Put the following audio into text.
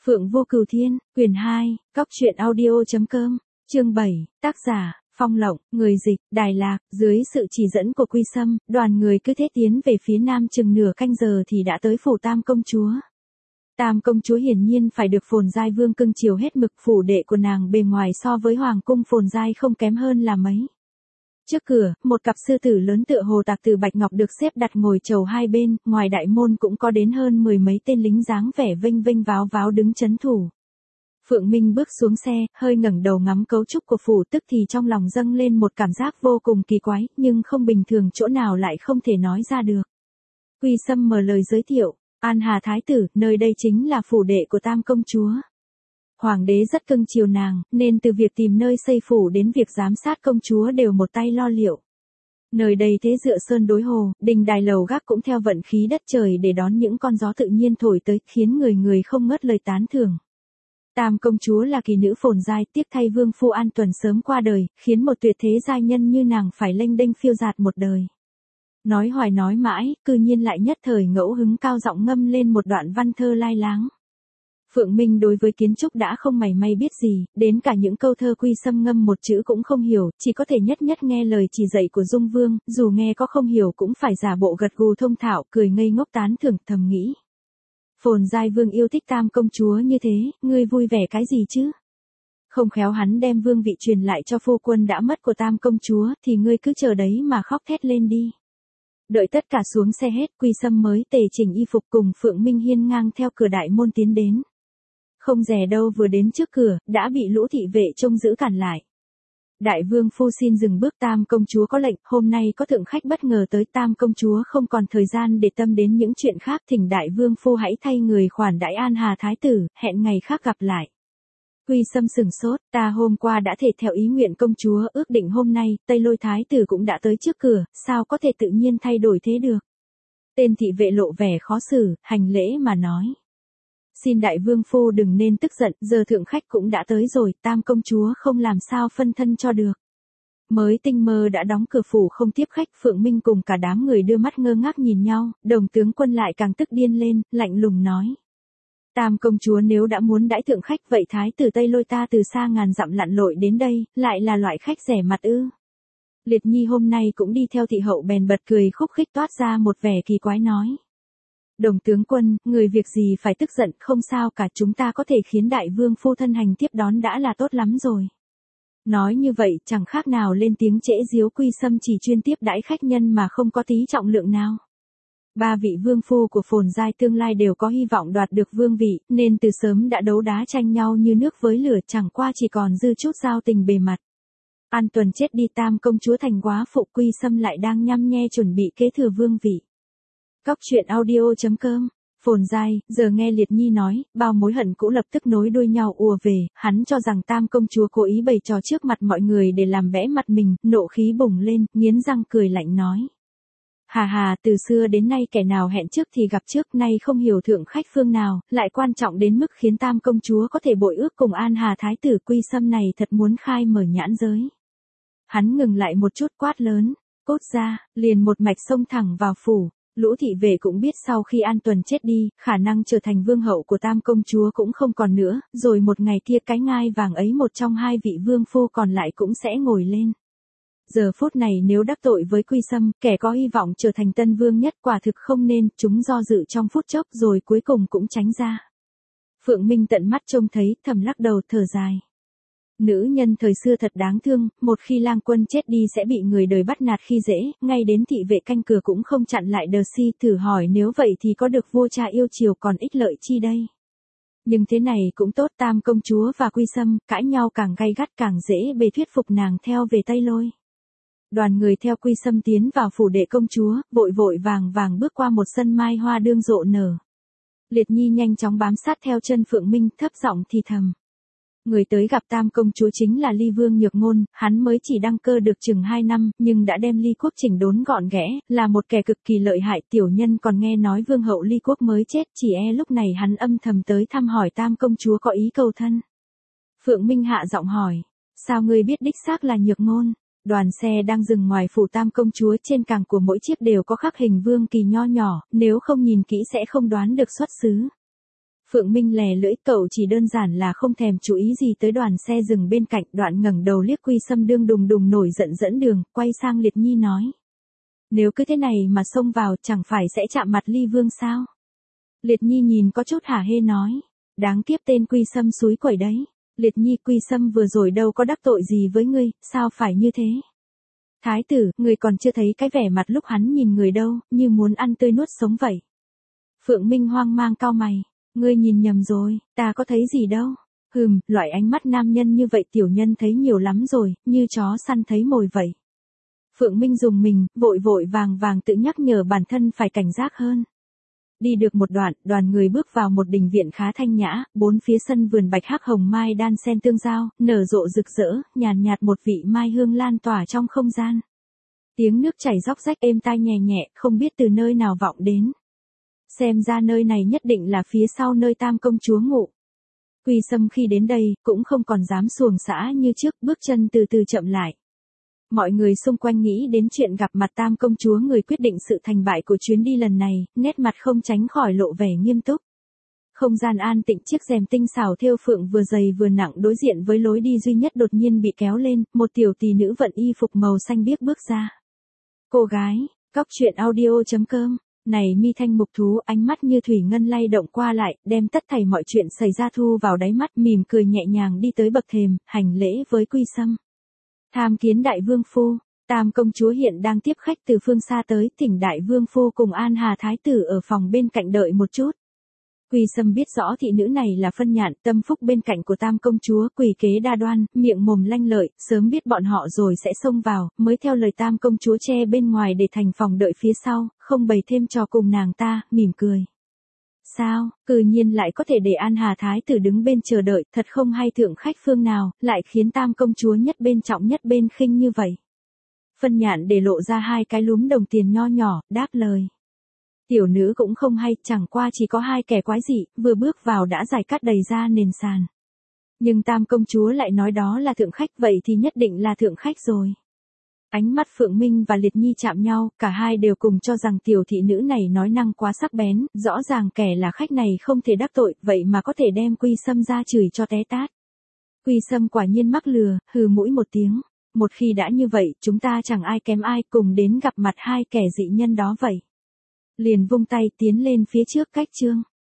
Phượng Vô Cửu Thiên, quyển 2, Cóc truyện audio.com, chương 7, tác giả, Phong Lộng, người dịch, Đài Lạc, dưới sự chỉ dẫn của Quy Sâm, đoàn người cứ thế tiến về phía nam chừng nửa canh giờ thì đã tới phủ Tam Công Chúa. Tam Công Chúa hiển nhiên phải được Phồn Giai Vương cưng chiều hết mực, phủ đệ của nàng bề ngoài so với Hoàng cung Phồn Giai không kém hơn là mấy. Trước cửa, một cặp sư tử lớn tựa hồ tạc từ bạch ngọc được xếp đặt ngồi chầu hai bên, ngoài đại môn cũng có đến hơn 10 mấy tên lính dáng vẻ vênh vênh váo váo đứng chấn thủ. Phượng Minh bước xuống xe, hơi ngẩng đầu ngắm cấu trúc của phủ, tức thì trong lòng dâng lên một cảm giác vô cùng kỳ quái, nhưng không bình thường chỗ nào lại không thể nói ra được. Quy Sâm mở lời giới thiệu, An Hà Thái tử, nơi đây chính là phủ đệ của Tam Công Chúa. Hoàng đế rất cưng chiều nàng, nên từ việc tìm nơi xây phủ đến việc giám sát công chúa đều một tay lo liệu. Nơi đây thế dựa sơn đối hồ, đình đài lầu gác cũng theo vận khí đất trời để đón những con gió tự nhiên thổi tới, khiến người người không ngớt lời tán thưởng. Tam Công Chúa là kỳ nữ Phồn Giai, tiếc thay Vương phu An Tuần sớm qua đời, khiến một tuyệt thế giai nhân như nàng phải lênh đênh phiêu dạt một đời. Nói hoài nói mãi, cư nhiên lại nhất thời ngẫu hứng cao giọng ngâm lên một đoạn văn thơ lai láng. Phượng Minh đối với kiến trúc đã không mảy may biết gì, đến cả những câu thơ Quy Sâm ngâm một chữ cũng không hiểu, chỉ có thể nhất nhất nghe lời chỉ dạy của Dung Vương, dù nghe có không hiểu cũng phải giả bộ gật gù thông thạo, cười ngây ngốc tán thưởng, thầm nghĩ. Phồn Giai Vương yêu thích Tam Công Chúa như thế, ngươi vui vẻ cái gì chứ? Không khéo hắn đem vương vị truyền lại cho phu quân đã mất của Tam Công Chúa, thì ngươi cứ chờ đấy mà khóc thét lên đi. Đợi tất cả xuống xe hết, Quy Sâm mới tề chỉnh y phục cùng Phượng Minh hiên ngang theo cửa đại môn tiến đến. Không dè đâu vừa đến trước cửa, đã bị lũ thị vệ trông giữ cản lại. Đại vương phu xin dừng bước, Tam Công Chúa có lệnh, hôm nay có thượng khách bất ngờ tới, Tam Công Chúa không còn thời gian để tâm đến những chuyện khác, thỉnh đại vương phu hãy thay người khoản đãi An Hà Thái tử, hẹn ngày khác gặp lại. Quy Sâm sừng sốt, ta hôm qua đã thể theo ý nguyện công chúa, ước định hôm nay, Tây Lôi Thái tử cũng đã tới trước cửa, sao có thể tự nhiên thay đổi thế được. Tên thị vệ lộ vẻ khó xử, hành lễ mà nói. Xin đại vương phu đừng nên tức giận, giờ thượng khách cũng đã tới rồi, Tam Công Chúa không làm sao phân thân cho được. Mới tinh mơ đã đóng cửa phủ không tiếp khách, Phượng Minh cùng cả đám người đưa mắt ngơ ngác nhìn nhau, Đồng tướng quân lại càng tức điên lên, lạnh lùng nói. Tam Công Chúa nếu đã muốn đãi thượng khách, vậy Thái tử Tây Lôi ta từ xa ngàn dặm lặn lội đến đây, lại là loại khách rẻ mặt ư? Liệt Nhi hôm nay cũng đi theo thị hậu bèn bật cười khúc khích, toát ra một vẻ kỳ quái nói. Đồng tướng quân, người việc gì phải tức giận, không sao cả, chúng ta có thể khiến đại vương phu thân hành tiếp đón đã là tốt lắm rồi. Nói như vậy chẳng khác nào lên tiếng trễ diếu. Quy Sâm chỉ chuyên tiếp đãi khách nhân mà không có tí trọng lượng nào. Ba vị vương phu của Phồn Giai tương lai đều có hy vọng đoạt được vương vị, nên từ sớm đã đấu đá tranh nhau như nước với lửa, chẳng qua chỉ còn dư chút giao tình bề mặt. An Tuần chết đi, Tam Công Chúa thành quá phụ, Quy Sâm lại đang nhăm nhe chuẩn bị kế thừa vương vị. Cóc truyện audio.com, Phồn Giai, giờ nghe Liệt Nhi nói, bao mối hận cũ lập tức nối đuôi nhau ùa về, hắn cho rằng Tam Công Chúa cố ý bày trò trước mặt mọi người để làm bẽ mặt mình, nộ khí bùng lên, nghiến răng cười lạnh nói. Hà hà, từ xưa đến nay kẻ nào hẹn trước thì gặp trước, nay không hiểu thượng khách phương nào, lại quan trọng đến mức khiến Tam Công Chúa có thể bội ước cùng An Hà Thái tử. Quy Sâm này thật muốn khai mở nhãn giới. Hắn ngừng lại một chút, quát lớn, cốt ra, liền một mạch xông thẳng vào phủ. Lũ thị vệ cũng biết sau khi An Tuần chết đi, khả năng trở thành vương hậu của Tam Công Chúa cũng không còn nữa, rồi một ngày kia cái ngai vàng ấy một trong hai vị vương phu còn lại cũng sẽ ngồi lên. Giờ phút này nếu đắc tội với Quy Sâm, kẻ có hy vọng trở thành tân vương nhất, quả thực không nên, chúng do dự trong phút chốc rồi cuối cùng cũng tránh ra. Phượng Minh tận mắt trông thấy, thầm lắc đầu thở dài. Nữ nhân thời xưa thật đáng thương, một khi lang quân chết đi sẽ bị người đời bắt nạt khi dễ, ngay đến thị vệ canh cửa cũng không chặn lại đờ si, thử hỏi nếu vậy thì có được vua cha yêu chiều còn ích lợi chi đây. Nhưng thế này cũng tốt, Tam Công Chúa và Quy Sâm, cãi nhau càng gay gắt càng dễ bề thuyết phục nàng theo về Tây Lôi. Đoàn người theo Quy Sâm tiến vào phủ đệ công chúa, vội vội vàng vàng bước qua một sân mai hoa đương rộ nở. Liệt Nhi nhanh chóng bám sát theo chân Phượng Minh, thấp giọng thì thầm. Người tới gặp Tam Công Chúa chính là Ly Vương Nhược Ngôn, hắn mới chỉ đăng cơ được chừng 2 năm, nhưng đã đem Ly Quốc chỉnh đốn gọn ghẽ, là một kẻ cực kỳ lợi hại. Tiểu nhân còn nghe nói Vương hậu Ly Quốc mới chết, chỉ lúc này hắn âm thầm tới thăm hỏi Tam Công Chúa có ý cầu thân. Phượng Minh hạ giọng hỏi, sao ngươi biết đích xác là Nhược Ngôn? Đoàn xe đang dừng ngoài phủ Tam Công Chúa, trên càng của mỗi chiếc đều có khắc hình vương kỳ nho nhỏ, nếu không nhìn kỹ sẽ không đoán được xuất xứ. Phượng Minh lè lưỡi, cậu chỉ đơn giản là không thèm chú ý gì tới đoàn xe dừng bên cạnh, Đoạn ngẩng đầu liếc Quy Sâm đương đùng đùng nổi giận dẫn đường, quay sang Liệt Nhi nói. Nếu cứ thế này mà xông vào chẳng phải sẽ chạm mặt Ly Vương sao? Liệt Nhi nhìn có chút hả hê nói. Đáng kiếp tên Quy Sâm xúi quẩy đấy. Liệt Nhi, Quy Sâm vừa rồi đâu có đắc tội gì với ngươi, sao phải như thế? Thái tử, người còn chưa thấy cái vẻ mặt lúc hắn nhìn người đâu, như muốn ăn tươi nuốt sống vậy. Phượng Minh hoang mang cau mày. Ngươi nhìn nhầm rồi, ta có thấy gì đâu. Loại ánh mắt nam nhân như vậy tiểu nhân thấy nhiều lắm rồi, như chó săn thấy mồi vậy. Phượng Minh dùng mình, vội vội vàng tự nhắc nhở bản thân phải cảnh giác hơn. Đi được một đoạn, đoàn người bước vào một đình viện khá thanh nhã, bốn phía sân vườn bạch hắc hồng mai đan xen tương giao, nở rộ rực rỡ, nhàn nhạt một vị mai hương lan tỏa trong không gian. Tiếng nước chảy róc rách êm tai nhẹ nhẹ, không biết từ nơi nào vọng đến. Xem ra nơi này nhất định là phía sau nơi Tam công chúa ngụ. Quy Sâm khi đến đây, cũng không còn dám xuồng xã như trước, bước chân từ từ chậm lại. Mọi người xung quanh nghĩ đến chuyện gặp mặt Tam công chúa, người quyết định sự thành bại của chuyến đi lần này, nét mặt không tránh khỏi lộ vẻ nghiêm túc. Không gian an tịnh, chiếc rèm tinh xảo thêu phượng vừa dày vừa nặng đối diện với lối đi duy nhất đột nhiên bị kéo lên, một tiểu tỷ nữ vận y phục màu xanh biếc bước ra. Cô gái, Cóc Truyện Audio.com. Này mi thanh mục thú, ánh mắt như thủy ngân lay động qua lại, đem tất thảy mọi chuyện xảy ra thu vào đáy mắt, mỉm cười nhẹ nhàng đi tới bậc thềm, hành lễ với Quy Sâm. Tham kiến đại vương phu, Tam công chúa hiện đang tiếp khách từ phương xa tới, thỉnh đại vương phu cùng An Hà thái tử ở phòng bên cạnh đợi một chút. Quy Sâm biết rõ thị nữ này là Phân Nhạn, tâm phúc bên cạnh của Tam công chúa, quỷ kế đa đoan, miệng mồm lanh lợi, sớm biết bọn họ rồi sẽ xông vào, mới theo lời Tam công chúa che bên ngoài để thành phòng đợi phía sau, không bày thêm trò cùng nàng ta, mỉm cười. Sao, cư nhiên lại có thể để An Hà thái tử đứng bên chờ đợi, thật không hay thượng khách phương nào, lại khiến Tam công chúa nhất bên trọng nhất bên khinh như vậy. Phân Nhạn để lộ ra hai cái lúm đồng tiền nho nhỏ, đáp lời. Tiểu nữ cũng không hay, chẳng qua chỉ có hai kẻ quái dị, vừa bước vào đã giải cát đầy ra nền sàn. Nhưng Tam công chúa lại nói đó là thượng khách, vậy thì nhất định là thượng khách rồi. Ánh mắt Phượng Minh và Liệt Nhi chạm nhau, cả hai đều cùng cho rằng tiểu thị nữ này nói năng quá sắc bén, rõ ràng kẻ là khách này không thể đắc tội, vậy mà có thể đem Quy Sâm ra chửi cho té tát. Quy Sâm quả nhiên mắc lừa, hừ mũi một tiếng. Một khi đã như vậy, chúng ta chẳng ai kém ai, cùng đến gặp mặt hai kẻ dị nhân đó vậy. Liền vung tay tiến lên phía trước cách chương.